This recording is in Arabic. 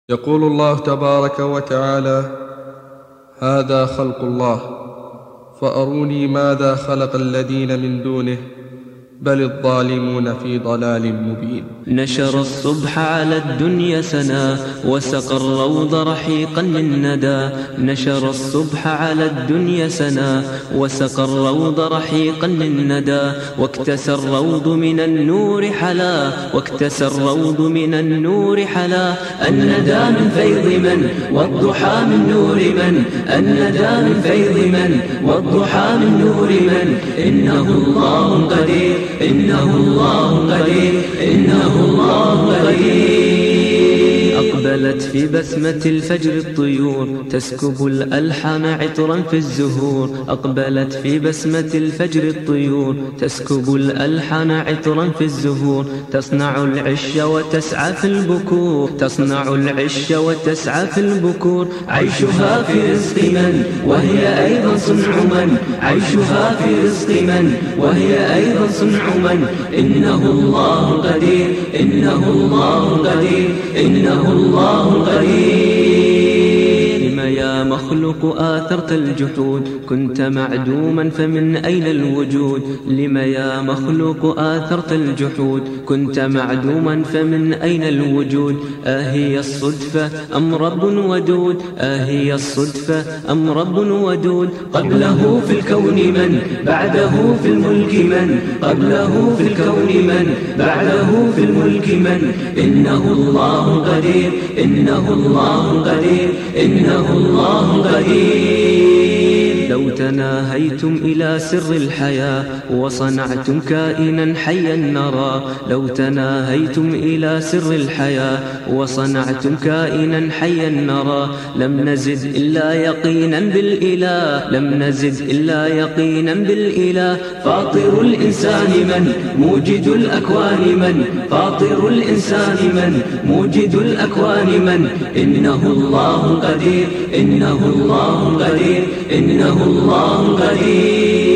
يقول الله تبارك وتعالى: هذا خلق الله فأروني ماذا خلق الذين من دونه بل الظالمون في ضلال مبين. نشر الصبح على الدنيا سنا وسقى الروض رحيقا من ندى. نشر الصبح على الدنيا سنا وسقى الروض رحيقا من ندى. واكتسى الروض من النور حلا واكتسى الروض من النور حلا. الندى من فيض من والضحى من نور من. الندى من فيض من والضحى من نور من. إنه الله قدير إنه الله قدير إنه الله قدير. أقبلت في بسمة الفجر الطيور تسكب الألحان عطرا في الزهور. أقبلت في بسمة الفجر الطيور تسكب الألحان عطرا في الزهور. تصنع العش وتسعى في البكور تصنع العش وتسعى في البكور. عيشها في رزق من وهي أيضا صنع من. عيشها في رزق من وهي أيضا صنع من. إنه الله قدير إنه الله قدير إنه الله قدير. لم يا مخلوق آثرت الجحود كنت معدوما فمن أين الوجود. لم يا مخلوق آثرت الجحود كنت معدوما فمن أين الوجود. أهي الصدفة أم رب ودود أهي الصدفة أم رب ودود. قبله في الكون من بعده في الملك من. قبله في الكون من بعده في الملك من. إنه الله قدير إنه الله قدير إنه الله قدير. لو تناهيتم إلى سر الحياة وصنعتم كائنا حيا نرى. لو تناهيتم إلى سر الحياة وصنعتم كائنا حيا نرى. لم نزد إلا يقينا بالإله لم نزد إلا يقينا بالإله. فاطر الإنسان من موجد الأكوان من. فاطر الإنسان من موجد الأكوان من. إنه الله قدير إنه الله قدير إنه الله قدير.